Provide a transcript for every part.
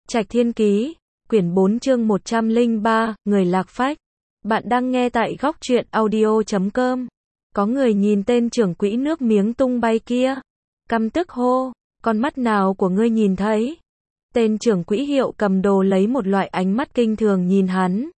Trạch Thiên Ký, quyển 4 chương 103, Người lạc phách. Bạn đang nghe tại góc truyện audio.com. Có người nhìn tên trưởng quỹ nước miếng tung bay kia, căm tức hô, con mắt nào của ngươi nhìn thấy? Tên trưởng quỹ Hiệu cầm đồ lấy một loại ánh mắt kinh thường nhìn hắn.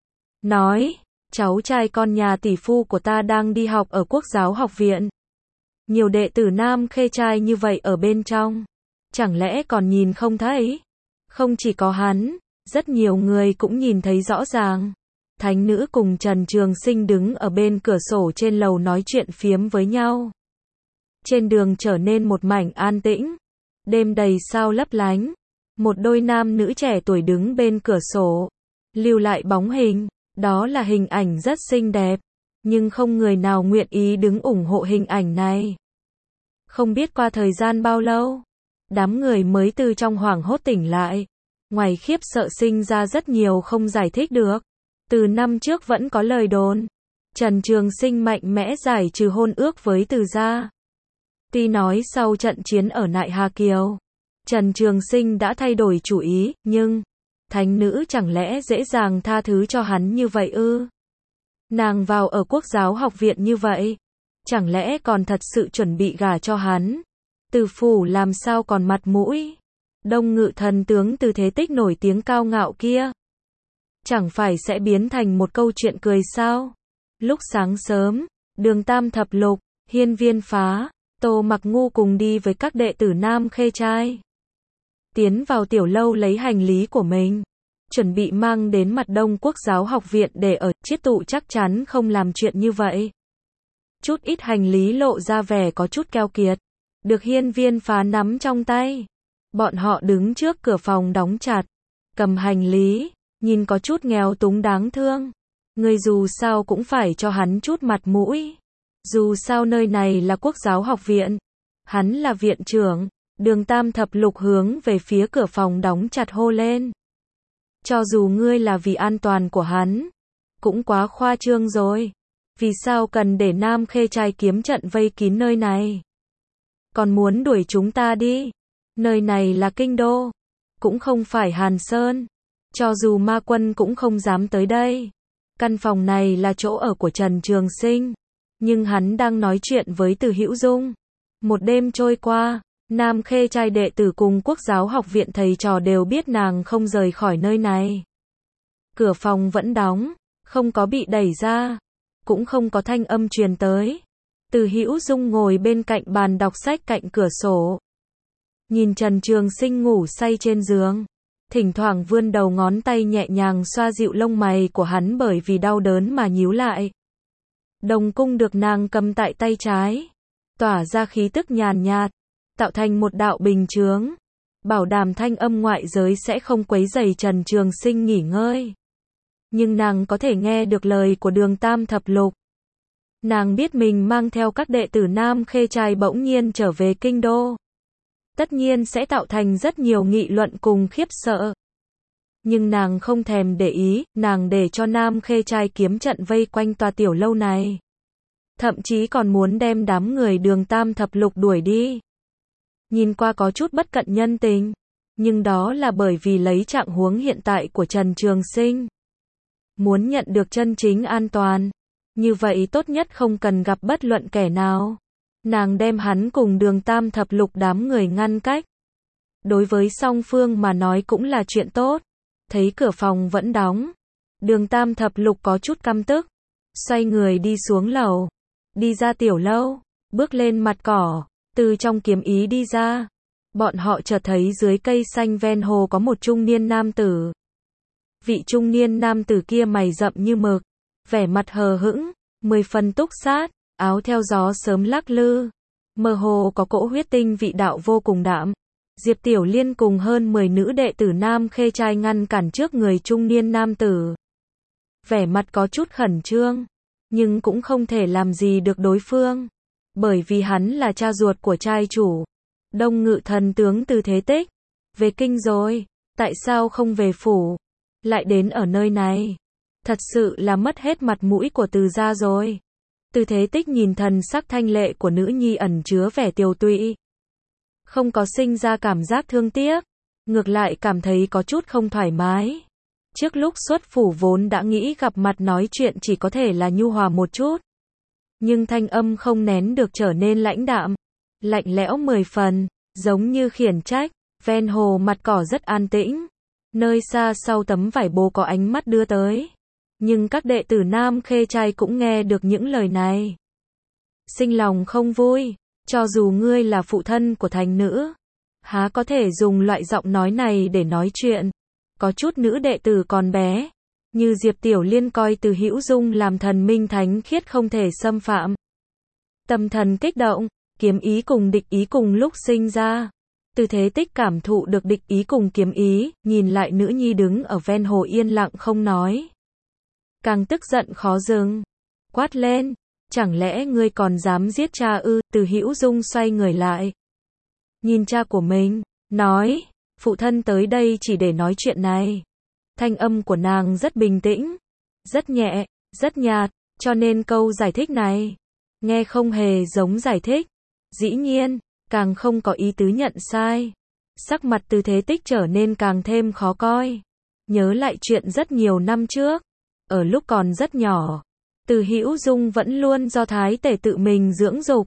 Nói, cháu trai con nhà tỷ phu của ta đang đi học ở Quốc giáo học viện. Nhiều đệ tử nam khê trai như vậy ở bên trong. Chẳng lẽ còn nhìn không thấy? Không chỉ có hắn, rất nhiều người cũng nhìn thấy rõ ràng. Thánh nữ cùng Trần Trường Sinh đứng ở bên cửa sổ trên lầu nói chuyện phiếm với nhau. Trên đường trở nên một mảnh an tĩnh. Đêm đầy sao lấp lánh. Một đôi nam nữ trẻ tuổi đứng bên cửa sổ, lưu lại bóng hình. Đó là hình ảnh rất xinh đẹp, nhưng không người nào nguyện ý đứng ủng hộ hình ảnh này. Không biết qua thời gian bao lâu, đám người mới từ trong hoảng hốt tỉnh lại. Ngoài khiếp sợ sinh ra rất nhiều không giải thích được. Từ năm trước vẫn có lời đồn, Trần Trường Sinh mạnh mẽ giải trừ hôn ước với Từ gia. Tuy nói sau trận chiến ở Nại Hà Kiều, Trần Trường Sinh đã thay đổi chủ ý, nhưng thánh nữ chẳng lẽ dễ dàng tha thứ cho hắn như vậy ư? Nàng vào ở Quốc giáo học viện như vậy, chẳng lẽ còn thật sự chuẩn bị gả cho hắn? Từ phủ làm sao còn mặt mũi? Đông Ngự thần tướng Từ Thế Tích nổi tiếng cao ngạo kia, chẳng phải sẽ biến thành một câu chuyện cười sao? Lúc sáng sớm, Đường Tam Thập Lục, Hiên Viên Phá, Tô Mặc Ngu cùng đi với các đệ tử nam khê trai. Tiến vào tiểu lâu lấy hành lý của mình, chuẩn bị mang đến mặt Đông Quốc giáo học viện để ở. Chiết Tụ chắc chắn không làm chuyện như vậy. Chút ít hành lý lộ ra vẻ có chút keo kiệt, được Hiên Viên Phá nắm trong tay. Bọn họ đứng trước cửa phòng đóng chặt, cầm hành lý, nhìn có chút nghèo túng đáng thương. Người dù sao cũng phải cho hắn chút mặt mũi. Dù sao nơi này là Quốc giáo học viện, hắn là viện trưởng. Đường Tam Thập Lục hướng về phía cửa phòng đóng chặt hô lên. Cho dù ngươi là vì an toàn của hắn, cũng quá khoa trương rồi. Vì sao cần để nam khê trai kiếm trận vây kín nơi này? Còn muốn đuổi chúng ta đi? Nơi này là kinh đô, cũng không phải Hàn Sơn. Cho dù ma quân cũng không dám tới đây. Căn phòng này là chỗ ở của Trần Trường Sinh, nhưng hắn đang nói chuyện với Từ Hữu Dung. Một đêm trôi qua, nam khê trai đệ tử cùng Quốc giáo học viện thầy trò đều biết nàng không rời khỏi nơi này. Cửa phòng vẫn đóng, không có bị đẩy ra, cũng không có thanh âm truyền tới. Từ Hữu Dung ngồi bên cạnh bàn đọc sách cạnh cửa sổ, nhìn Trần Trường Sinh ngủ say trên giường, thỉnh thoảng vươn đầu ngón tay nhẹ nhàng xoa dịu lông mày của hắn bởi vì đau đớn mà nhíu lại. Đồng cung được nàng cầm tại tay trái, tỏa ra khí tức nhàn nhạt, tạo thành một đạo bình chướng, bảo đảm thanh âm ngoại giới sẽ không quấy rầy Trần Trường Sinh nghỉ ngơi. Nhưng nàng có thể nghe được lời của Đường Tam Thập Lục. Nàng biết mình mang theo các đệ tử nam khê trai bỗng nhiên trở về kinh đô, tất nhiên sẽ tạo thành rất nhiều nghị luận cùng khiếp sợ. Nhưng nàng không thèm để ý, nàng để cho nam khê trai kiếm trận vây quanh tòa tiểu lâu này. Thậm chí còn muốn đem đám người Đường Tam Thập Lục đuổi đi. Nhìn qua có chút bất cận nhân tình, nhưng đó là bởi vì lấy trạng huống hiện tại của Trần Trường Sinh. Muốn nhận được chân chính an toàn, như vậy tốt nhất không cần gặp bất luận kẻ nào. Nàng đem hắn cùng Đường Tam Thập Lục đám người ngăn cách. Đối với song phương mà nói cũng là chuyện tốt. Thấy cửa phòng vẫn đóng, Đường Tam Thập Lục có chút căm tức, xoay người đi xuống lầu, đi ra tiểu lâu, bước lên mặt cỏ, từ trong kiếm ý đi ra. Bọn họ chợt thấy dưới cây xanh ven hồ có một trung niên nam tử. Vị trung niên nam tử kia mày rậm như mực, vẻ mặt hờ hững, 10 phần túc sát, áo theo gió sớm lắc lư, mơ hồ có cỗ huyết tinh vị đạo vô cùng đạm. Diệp Tiểu Liên cùng hơn 10 nữ đệ tử nam khê trai ngăn cản trước người trung niên nam tử. Vẻ mặt có chút khẩn trương, nhưng cũng không thể làm gì được đối phương, bởi vì hắn là cha ruột của trai chủ. Đông Ngự thần tướng Từ Thế Tích, về kinh rồi, tại sao không về phủ, lại đến ở nơi này? Thật sự là mất hết mặt mũi của Từ gia rồi. Từ Thế Tích nhìn thần sắc thanh lệ của nữ nhi ẩn chứa vẻ tiều tụy, không có sinh ra cảm giác thương tiếc. ngược lại cảm thấy có chút không thoải mái. Trước lúc xuất phủ vốn đã nghĩ gặp mặt nói chuyện chỉ có thể là nhu hòa một chút. Nhưng thanh âm không nén được trở nên lãnh đạm, lạnh lẽo 10 phần, giống như khiển trách. Ven hồ mặt cỏ rất an tĩnh. Nơi xa sau tấm vải bố có ánh mắt đưa tới. Nhưng các đệ tử Nam Khê Trai cũng nghe được những lời này. Sinh lòng không vui, cho dù ngươi là phụ thân của thành nữ, há có thể dùng loại giọng nói này để nói chuyện. Có chút nữ đệ tử còn bé, như Diệp Tiểu Liên coi Từ Hữu Dung làm thần minh thánh khiết không thể xâm phạm. Tâm thần kích động, kiếm ý cùng địch ý cùng lúc sinh ra. Từ Thế Tích cảm thụ được địch ý cùng kiếm ý, nhìn lại nữ nhi đứng ở ven hồ yên lặng không nói. Càng tức giận khó dừng, quát lên, chẳng lẽ ngươi còn dám giết cha ư? Từ Hữu Dung xoay người lại, nhìn cha của mình, nói, phụ thân tới đây chỉ để nói chuyện này. Thanh âm của nàng rất bình tĩnh, rất nhẹ, rất nhạt, cho nên câu giải thích này, nghe không hề giống giải thích. Dĩ nhiên, càng không có ý tứ nhận sai. Sắc mặt Từ Thế Tích trở nên càng thêm khó coi. Nhớ lại chuyện rất nhiều năm trước, ở lúc còn rất nhỏ, Từ Hữu Dung vẫn luôn do Thái Tể tự mình dưỡng dục.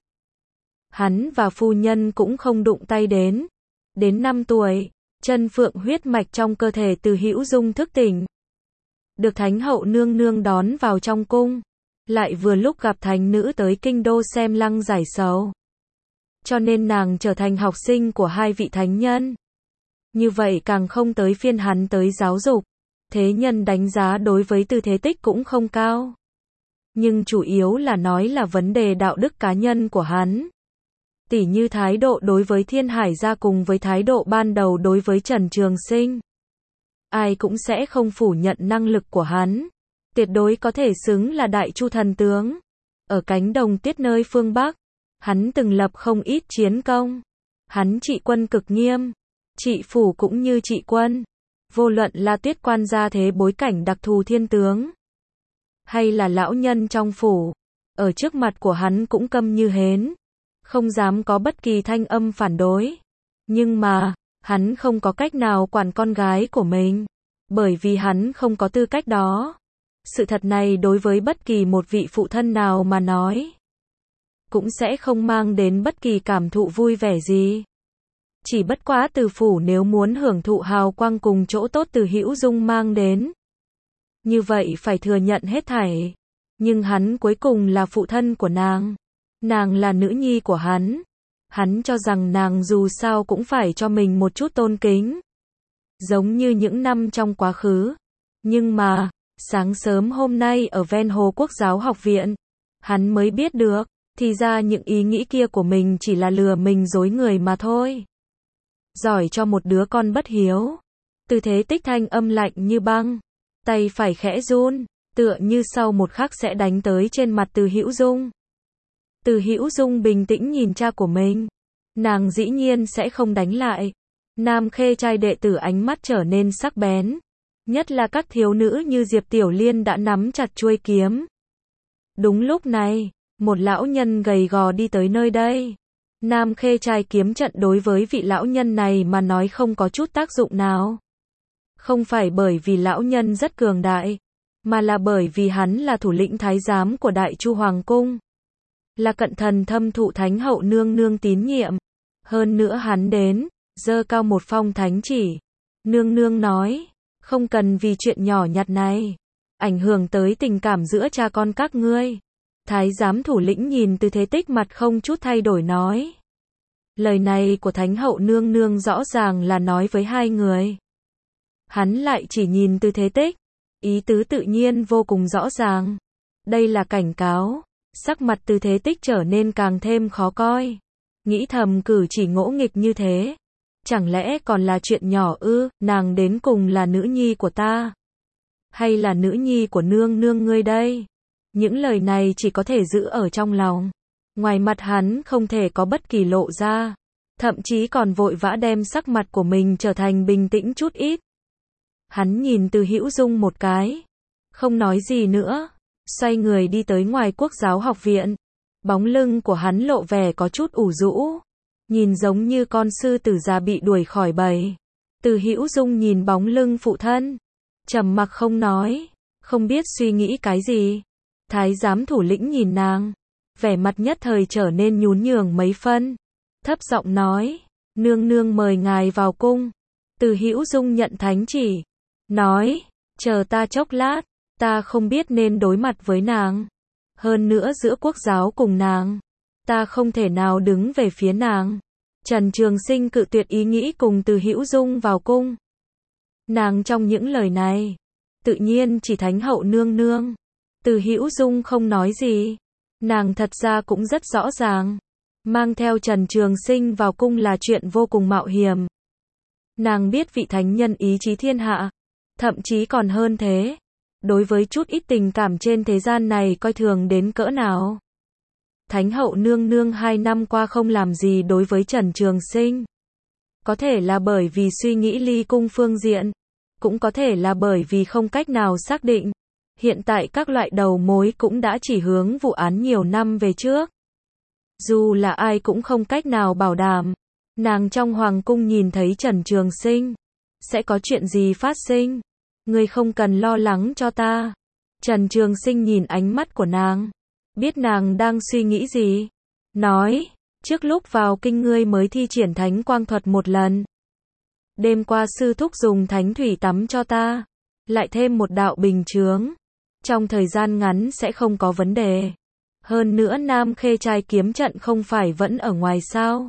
Hắn và phu nhân cũng không đụng tay đến. Đến 5 tuổi, chân phượng huyết mạch trong cơ thể Từ Hữu Dung thức tỉnh. Được Thánh hậu nương nương đón vào trong cung. Lại vừa lúc gặp thành nữ tới kinh đô xem lăng giải sầu. Cho nên nàng trở thành học sinh của hai vị thánh nhân. Như vậy càng không tới phiên hắn tới giáo dục. Thế nhân đánh giá đối với Từ Thế Tích cũng không cao. Nhưng chủ yếu là nói là vấn đề đạo đức cá nhân của hắn. Tỉ như thái độ đối với Thiên Hải gia cùng với thái độ ban đầu đối với Trần Trường Sinh. Ai cũng sẽ không phủ nhận năng lực của hắn. Tuyệt đối có thể xứng là đại chu thần tướng. Ở cánh đồng tuyết nơi phương Bắc, hắn từng lập không ít chiến công. Hắn trị quân cực nghiêm, trị phủ cũng như trị quân. Vô luận là Tuyết quan gia thế bối cảnh đặc thù thiên tướng, hay là lão nhân trong phủ, ở trước mặt của hắn cũng câm như hến, không dám có bất kỳ thanh âm phản đối. Nhưng mà, hắn không có cách nào quản con gái của mình, bởi vì hắn không có tư cách đó. Sự thật này đối với bất kỳ một vị phụ thân nào mà nói, cũng sẽ không mang đến bất kỳ cảm thụ vui vẻ gì. Chỉ bất quá Từ phủ nếu muốn hưởng thụ hào quang cùng chỗ tốt Từ Hữu Dung mang đến, như vậy phải thừa nhận hết thảy. Nhưng hắn cuối cùng là phụ thân của nàng. Nàng là nữ nhi của hắn. Hắn cho rằng nàng dù sao cũng phải cho mình một chút tôn kính. Giống như những năm trong quá khứ. Nhưng mà, sáng sớm hôm nay ở ven hồ Quốc giáo học viện, hắn mới biết được, thì ra những ý nghĩ kia của mình chỉ là lừa mình dối người mà thôi. Giỏi cho một đứa con bất hiếu. Từ Thế Tích thanh âm lạnh như băng, tay phải khẽ run, tựa như sau một khắc sẽ đánh tới trên mặt Từ Hữu Dung. Từ Hữu Dung bình tĩnh nhìn cha của mình. Nàng dĩ nhiên sẽ không đánh lại. Nam Khê Trai đệ tử ánh mắt trở nên sắc bén. Nhất là các thiếu nữ như Diệp Tiểu Liên đã nắm chặt chuôi kiếm. Đúng lúc này, một lão nhân gầy gò đi tới nơi đây. Nam Khê Trai kiếm trận đối với vị lão nhân này mà nói không có chút tác dụng nào. Không phải bởi vì lão nhân rất cường đại, mà là bởi vì hắn là thủ lĩnh thái giám của Đại Chu Hoàng Cung. Là cận thần thâm thụ Thánh hậu nương nương tín nhiệm. Hơn nữa hắn đến, giơ cao một phong thánh chỉ. Nương nương nói, không cần vì chuyện nhỏ nhặt này ảnh hưởng tới tình cảm giữa cha con các ngươi. Thái giám thủ lĩnh nhìn Từ Thế Tích mặt không chút thay đổi nói. Lời này của Thánh hậu nương nương rõ ràng là nói với hai người. Hắn lại chỉ nhìn Từ Thế Tích. Ý tứ tự nhiên vô cùng rõ ràng. Đây là cảnh cáo. Sắc mặt Từ Thế Tích trở nên càng thêm khó coi. Nghĩ thầm cử chỉ ngỗ nghịch như thế. Chẳng lẽ còn là chuyện nhỏ ư? Nàng đến cùng là nữ nhi của ta, hay là nữ nhi của nương nương ngươi đây? Những lời này chỉ có thể giữ ở trong lòng. Ngoài mặt hắn không thể có bất kỳ lộ ra. Thậm chí còn vội vã đem sắc mặt của mình trở thành bình tĩnh chút ít. Hắn nhìn Từ Hữu Dung một cái, không nói gì nữa, xoay người đi tới ngoài Quốc giáo học viện. Bóng lưng của hắn lộ vẻ có chút ủ rũ, nhìn giống như con sư tử già bị đuổi khỏi bầy. Từ Hữu Dung nhìn bóng lưng phụ thân, trầm mặc không nói, không biết suy nghĩ cái gì. Thái giám thủ lĩnh nhìn nàng, vẻ mặt nhất thời trở nên nhún nhường mấy phân, thấp giọng nói, nương nương mời ngài vào cung. Từ Hữu Dung nhận thánh chỉ, nói, chờ ta chốc lát, ta không biết nên đối mặt với nàng. Hơn nữa giữa quốc giáo cùng nàng, ta không thể nào đứng về phía nàng. Trần Trường Sinh cự tuyệt ý nghĩ cùng Từ Hữu Dung vào cung. Nàng trong những lời này, tự nhiên chỉ Thánh hậu nương nương. Từ Hữu Dung không nói gì. Nàng thật ra cũng rất rõ ràng, mang theo Trần Trường Sinh vào cung là chuyện vô cùng mạo hiểm. Nàng biết vị thánh nhân ý chí thiên hạ, thậm chí còn hơn thế. Đối với chút ít tình cảm trên thế gian này coi thường đến cỡ nào. Thánh hậu nương nương 2 năm qua không làm gì đối với Trần Trường Sinh. Có thể là bởi vì suy nghĩ ly cung phương diện, cũng có thể là bởi vì không cách nào xác định. Hiện tại các loại đầu mối cũng đã chỉ hướng vụ án nhiều năm về trước. Dù là ai cũng không cách nào bảo đảm, nàng trong hoàng cung nhìn thấy Trần Trường Sinh, sẽ có chuyện gì phát sinh. Ngươi không cần lo lắng cho ta. Trần Trường Sinh nhìn ánh mắt của nàng, biết nàng đang suy nghĩ gì. Nói, trước lúc vào kinh ngươi mới thi triển thánh quang thuật một lần. Đêm qua sư thúc dùng thánh thủy tắm cho ta, lại thêm một đạo bình chướng. Trong thời gian ngắn sẽ không có vấn đề. Hơn nữa Nam Khê trai kiếm trận không phải vẫn ở ngoài sao.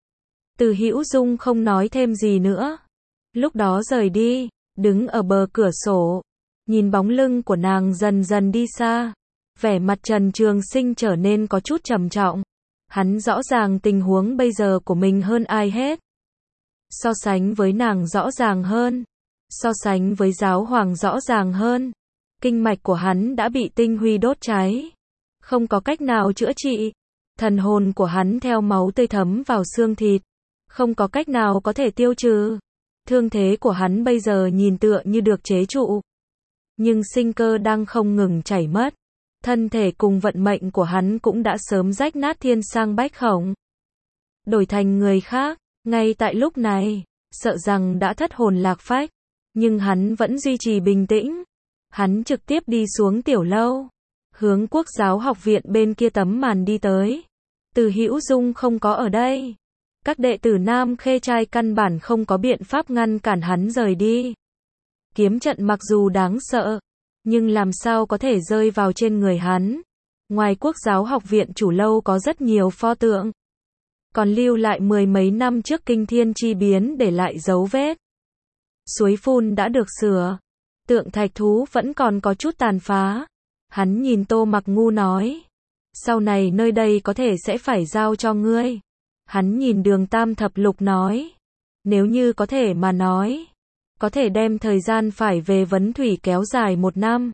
Từ Hữu Dung không nói thêm gì nữa. Lúc đó rời đi, đứng ở bờ cửa sổ, nhìn bóng lưng của nàng dần dần đi xa. Vẻ mặt Trần Trường Sinh trở nên có chút trầm trọng. Hắn rõ ràng tình huống bây giờ của mình hơn ai hết. So sánh với nàng rõ ràng hơn. So sánh với giáo hoàng rõ ràng hơn. Kinh mạch của hắn đã bị tinh huy đốt cháy, không có cách nào chữa trị. Thần hồn của hắn theo máu tươi thấm vào xương thịt, không có cách nào có thể tiêu trừ. Thương thế của hắn bây giờ nhìn tựa như được chế trụ, nhưng sinh cơ đang không ngừng chảy mất. Thân thể cùng vận mệnh của hắn cũng đã sớm rách nát thiên sang bách khổng, đổi thành người khác. Ngay tại lúc này, sợ rằng đã thất hồn lạc phách, nhưng hắn vẫn duy trì bình tĩnh. Hắn trực tiếp đi xuống tiểu lâu, hướng Quốc giáo học viện bên kia tấm màn đi tới. Từ Hữu Dung không có ở đây. Các đệ tử Nam Khê trai căn bản không có biện pháp ngăn cản hắn rời đi. Kiếm trận mặc dù đáng sợ, nhưng làm sao có thể rơi vào trên người hắn. Ngoài Quốc giáo học viện chủ lâu có rất nhiều pho tượng, còn lưu lại 10 mấy năm trước kinh thiên chi biến để lại dấu vết. Suối phun đã được sửa, tượng thạch thú vẫn còn có chút tàn phá. Hắn nhìn Tô Mặc Ngu nói, sau này nơi đây có thể sẽ phải giao cho ngươi. Hắn nhìn Đường Tam Thập Lục nói, nếu như có thể mà nói, có thể đem thời gian phải về vấn thủy kéo dài 1 năm.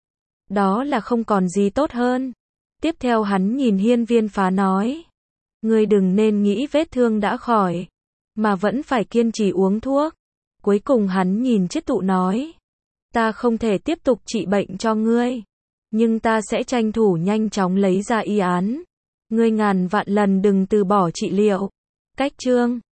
Đó là không còn gì tốt hơn. Tiếp theo hắn nhìn Hiên Viên Phá nói, ngươi đừng nên nghĩ vết thương đã khỏi, mà vẫn phải kiên trì uống thuốc. Cuối cùng hắn nhìn Chiết Tụ nói, ta không thể tiếp tục trị bệnh cho ngươi, nhưng ta sẽ tranh thủ nhanh chóng lấy ra y án. Ngươi ngàn vạn lần đừng từ bỏ trị liệu. Cách chương